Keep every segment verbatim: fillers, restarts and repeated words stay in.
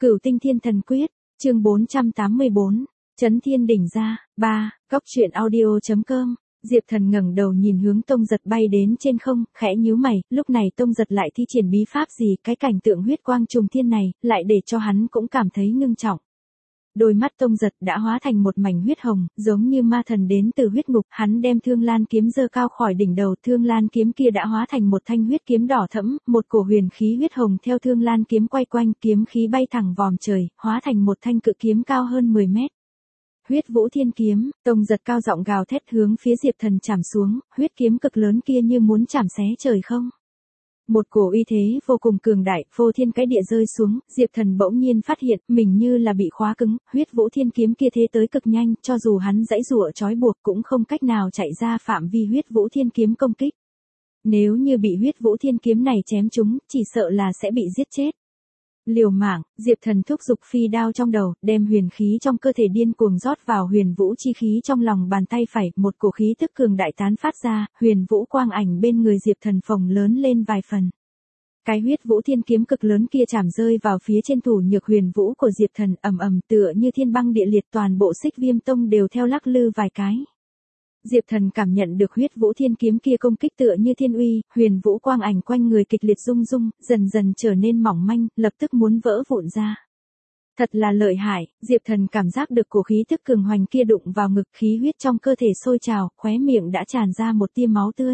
Cửu Tinh Thiên Thần Quyết, chương bốn trăm tám mươi bốn, Chấn Thiên Đỉnh ra, ba, Góc truyện audio chấm com. Diệp Thần ngẩng đầu nhìn hướng Tông Giật bay đến trên không, khẽ nhíu mày, lúc này Tông Giật lại thi triển bí pháp gì, cái cảnh tượng huyết quang trùng thiên này, lại để cho hắn cũng cảm thấy ngưng trọng. Đôi mắt Tông Giật đã hóa thành một mảnh huyết hồng, giống như ma thần đến từ huyết ngục, hắn đem Thương Lan kiếm giơ cao khỏi đỉnh đầu, Thương Lan kiếm kia đã hóa thành một thanh huyết kiếm đỏ thẫm, một cổ huyền khí huyết hồng theo Thương Lan kiếm quay quanh, kiếm khí bay thẳng vòm trời, hóa thành một thanh cự kiếm cao hơn mười mét. Huyết Vũ Thiên Kiếm, Tông Giật cao giọng gào thét hướng phía Diệp Thần chạm xuống, huyết kiếm cực lớn kia như muốn chạm xé trời không. Một cổ uy thế vô cùng cường đại, phô thiên cái địa rơi xuống, Diệp Thần bỗng nhiên phát hiện mình như là bị khóa cứng, Huyết Vũ Thiên Kiếm kia thế tới cực nhanh, cho dù hắn giãy giụa trói buộc cũng không cách nào chạy ra phạm vi Huyết Vũ Thiên Kiếm công kích. Nếu như bị Huyết Vũ Thiên Kiếm này chém trúng, chỉ sợ là sẽ bị giết chết. Liều mạng, Diệp Thần thúc giục phi đao trong đầu, đem huyền khí trong cơ thể điên cuồng rót vào huyền vũ chi khí trong lòng bàn tay phải, một cổ khí tức cường đại tán phát ra, huyền vũ quang ảnh bên người Diệp Thần phồng lớn lên vài phần. Cái Huyết Vũ Thiên Kiếm cực lớn kia chạm rơi vào phía trên thủ nhược huyền vũ của Diệp Thần, ầm ầm tựa như thiên băng địa liệt, toàn bộ Xích Viêm Tông đều theo lắc lư vài cái. Diệp Thần cảm nhận được Huyết Vũ Thiên Kiếm kia công kích tựa như thiên uy, huyền vũ quang ảnh quanh người kịch liệt rung rung, dần dần trở nên mỏng manh, lập tức muốn vỡ vụn ra. Thật là lợi hại, Diệp Thần cảm giác được cổ khí tức cường hoành kia đụng vào ngực, khí huyết trong cơ thể sôi trào, khóe miệng đã tràn ra một tia máu tươi.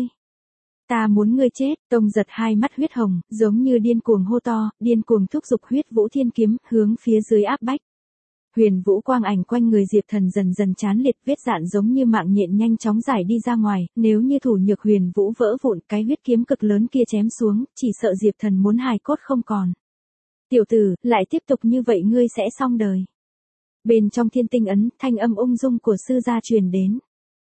Ta muốn ngươi chết, Tông Giật hai mắt huyết hồng, giống như điên cuồng hô to, điên cuồng thúc giục Huyết Vũ Thiên Kiếm, hướng phía dưới áp bách. Huyền vũ quang ảnh quanh người Diệp Thần dần dần chán liệt, vết dạn giống như mạng nhện nhanh chóng giải đi ra ngoài, nếu như thủ nhược huyền vũ vỡ vụn, cái huyết kiếm cực lớn kia chém xuống, chỉ sợ Diệp Thần muốn hài cốt không còn. Tiểu tử, lại tiếp tục như vậy ngươi sẽ xong đời. Bên trong Thiên Tinh ấn, thanh âm ung dung của sư gia truyền đến.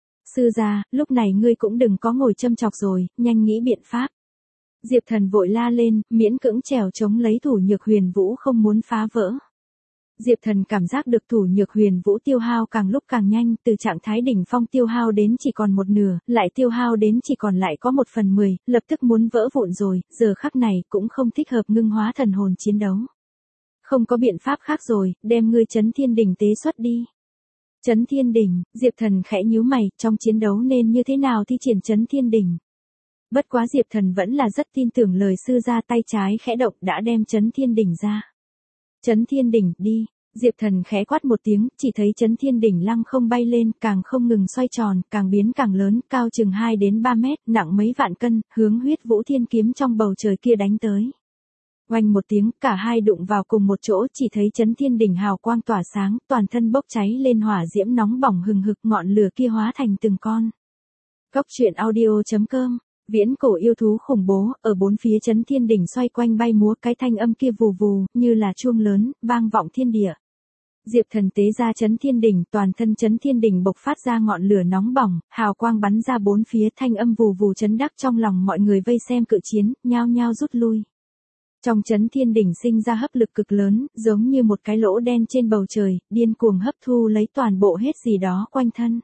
Sư gia, lúc này ngươi cũng đừng có ngồi châm chọc rồi, nhanh nghĩ biện pháp. Diệp Thần vội la lên, miễn cưỡng trèo chống lấy thủ nhược huyền vũ không muốn phá vỡ. Diệp Thần cảm giác được thủ nhược huyền vũ tiêu hao càng lúc càng nhanh, từ trạng thái đỉnh phong tiêu hao đến chỉ còn một nửa, lại tiêu hao đến chỉ còn lại có một phần mười, lập tức muốn vỡ vụn rồi, giờ khắc này cũng không thích hợp ngưng hóa thần hồn chiến đấu. Không có biện pháp khác rồi, đem ngươi Chấn Thiên Đỉnh tế xuất đi. Chấn Thiên Đỉnh, Diệp Thần khẽ nhíu mày, trong chiến đấu nên như thế nào thi triển Chấn Thiên Đỉnh. Bất quá Diệp Thần vẫn là rất tin tưởng lời sư gia, tay trái khẽ động đã đem Chấn Thiên Đỉnh ra. Chấn Thiên Đỉnh, đi. Diệp Thần khẽ quát một tiếng, chỉ thấy Chấn Thiên Đỉnh lăng không bay lên, càng không ngừng xoay tròn, càng biến càng lớn, cao chừng hai đến ba mét, nặng mấy vạn cân, hướng Huyết Vũ Thiên Kiếm trong bầu trời kia đánh tới. Oanh một tiếng, cả hai đụng vào cùng một chỗ, chỉ thấy Chấn Thiên Đỉnh hào quang tỏa sáng, toàn thân bốc cháy lên hỏa diễm nóng bỏng hừng hực, ngọn lửa kia hóa thành từng con. Góc truyện audio chấm com. Viễn cổ yêu thú khủng bố, ở bốn phía Chấn Thiên Đỉnh xoay quanh bay múa, cái thanh âm kia vù vù, như là chuông lớn, vang vọng thiên địa. Diệp Thần tế ra Chấn Thiên Đỉnh, toàn thân Chấn Thiên Đỉnh bộc phát ra ngọn lửa nóng bỏng, hào quang bắn ra bốn phía, thanh âm vù vù chấn đắc trong lòng mọi người vây xem cự chiến, nhao nhao rút lui. Trong Chấn Thiên Đỉnh sinh ra hấp lực cực lớn, giống như một cái lỗ đen trên bầu trời, điên cuồng hấp thu lấy toàn bộ hết gì đó quanh thân.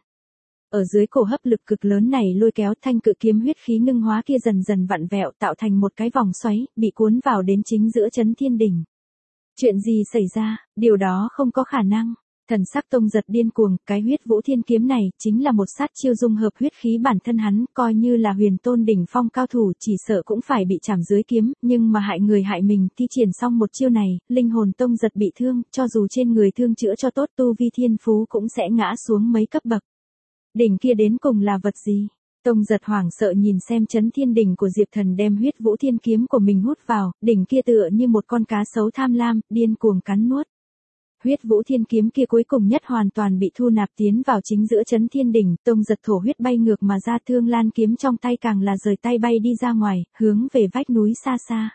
Ở dưới cổ hấp lực cực lớn này lôi kéo, thanh cự kiếm huyết khí ngưng hóa kia dần dần vặn vẹo, tạo thành một cái vòng xoáy, bị cuốn vào đến chính giữa Chấn Thiên Đỉnh. Chuyện gì xảy ra, điều đó không có khả năng. Thần sắc Tông Giật điên cuồng, cái Huyết Vũ Thiên Kiếm này chính là một sát chiêu dung hợp huyết khí bản thân hắn, coi như là huyền tôn đỉnh phong cao thủ chỉ sợ cũng phải bị chạm dưới kiếm, nhưng mà hại người hại mình, thi triển xong một chiêu này, linh hồn Tông Giật bị thương, cho dù trên người thương chữa cho tốt, tu vi thiên phú cũng sẽ ngã xuống mấy cấp bậc. Đỉnh kia đến cùng là vật gì? Tông Giật hoảng sợ nhìn xem Chấn Thiên Đỉnh của Diệp Thần đem Huyết Vũ Thiên Kiếm của mình hút vào, đỉnh kia tựa như một con cá sấu tham lam, điên cuồng cắn nuốt. Huyết Vũ Thiên Kiếm kia cuối cùng nhất hoàn toàn bị thu nạp tiến vào chính giữa Chấn Thiên Đỉnh, Tông Giật thổ huyết bay ngược mà ra, Thương Lan kiếm trong tay càng là rời tay bay đi ra ngoài, hướng về vách núi xa xa.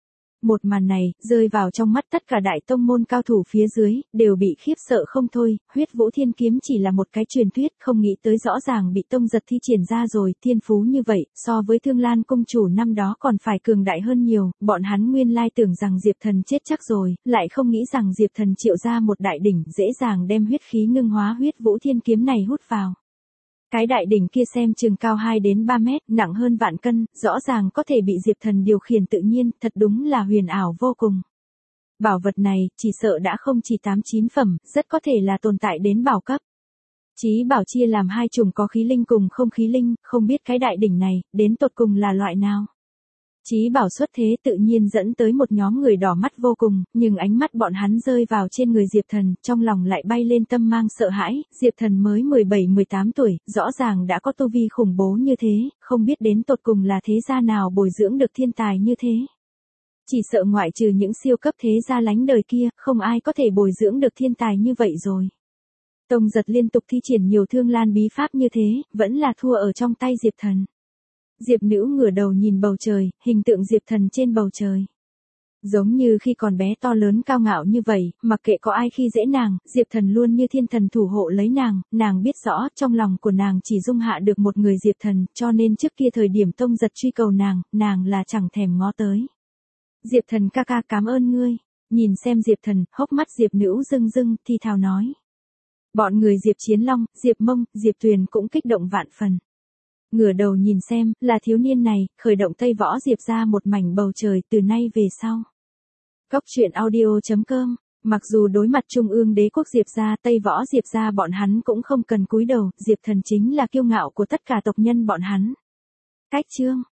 Một màn này, rơi vào trong mắt tất cả đại tông môn cao thủ phía dưới, đều bị khiếp sợ không thôi, Huyết Vũ Thiên Kiếm chỉ là một cái truyền thuyết, không nghĩ tới rõ ràng bị Tông Giật thi triển ra rồi, thiên phú như vậy, so với Thương Lan công chủ năm đó còn phải cường đại hơn nhiều, bọn hắn nguyên lai tưởng rằng Diệp Thần chết chắc rồi, lại không nghĩ rằng Diệp Thần triệu ra một đại đỉnh, dễ dàng đem huyết khí ngưng hóa Huyết Vũ Thiên Kiếm này hút vào. Cái đại đỉnh kia xem chừng cao hai đến ba mét, nặng hơn vạn cân, rõ ràng có thể bị Diệp Thần điều khiển tự nhiên, thật đúng là huyền ảo vô cùng. Bảo vật này, chỉ sợ đã không chỉ tám chín phẩm, rất có thể là tồn tại đến bảo cấp. Chí bảo chia làm hai chủng có khí linh cùng không khí linh, không biết cái đại đỉnh này, đến tột cùng là loại nào. Chí bảo xuất thế tự nhiên dẫn tới một nhóm người đỏ mắt vô cùng, nhưng ánh mắt bọn hắn rơi vào trên người Diệp Thần, trong lòng lại bay lên tâm mang sợ hãi, Diệp Thần mới mười bảy mười tám tuổi, rõ ràng đã có tu vi khủng bố như thế, không biết đến tột cùng là thế gia nào bồi dưỡng được thiên tài như thế. Chỉ sợ ngoại trừ những siêu cấp thế gia lánh đời kia, không ai có thể bồi dưỡng được thiên tài như vậy rồi. Tông Giật liên tục thi triển nhiều thương lan bí pháp như thế, vẫn là thua ở trong tay Diệp Thần. Diệp Nữ ngửa đầu nhìn bầu trời, hình tượng Diệp Thần trên bầu trời. Giống như khi còn bé to lớn cao ngạo như vậy, mặc kệ có ai khi dễ nàng, Diệp Thần luôn như thiên thần thủ hộ lấy nàng, nàng biết rõ trong lòng của nàng chỉ dung hạ được một người Diệp Thần, cho nên trước kia thời điểm Tông Giật truy cầu nàng, nàng là chẳng thèm ngó tới. Diệp Thần ca ca cảm ơn ngươi, nhìn xem Diệp Thần, hốc mắt Diệp Nữ rưng rưng, thi thào nói. Bọn người Diệp Chiến Long, Diệp Mông, Diệp Tuyền cũng kích động vạn phần. Ngửa đầu nhìn xem, là thiếu niên này, khởi động Tây Võ Diệp ra một mảnh bầu trời từ nay về sau. Cốc truyện audio chấm com, mặc dù đối mặt Trung ương đế quốc Diệp ra, Tây Võ Diệp ra bọn hắn cũng không cần cúi đầu, Diệp Thần chính là kiêu ngạo của tất cả tộc nhân bọn hắn. Cách chương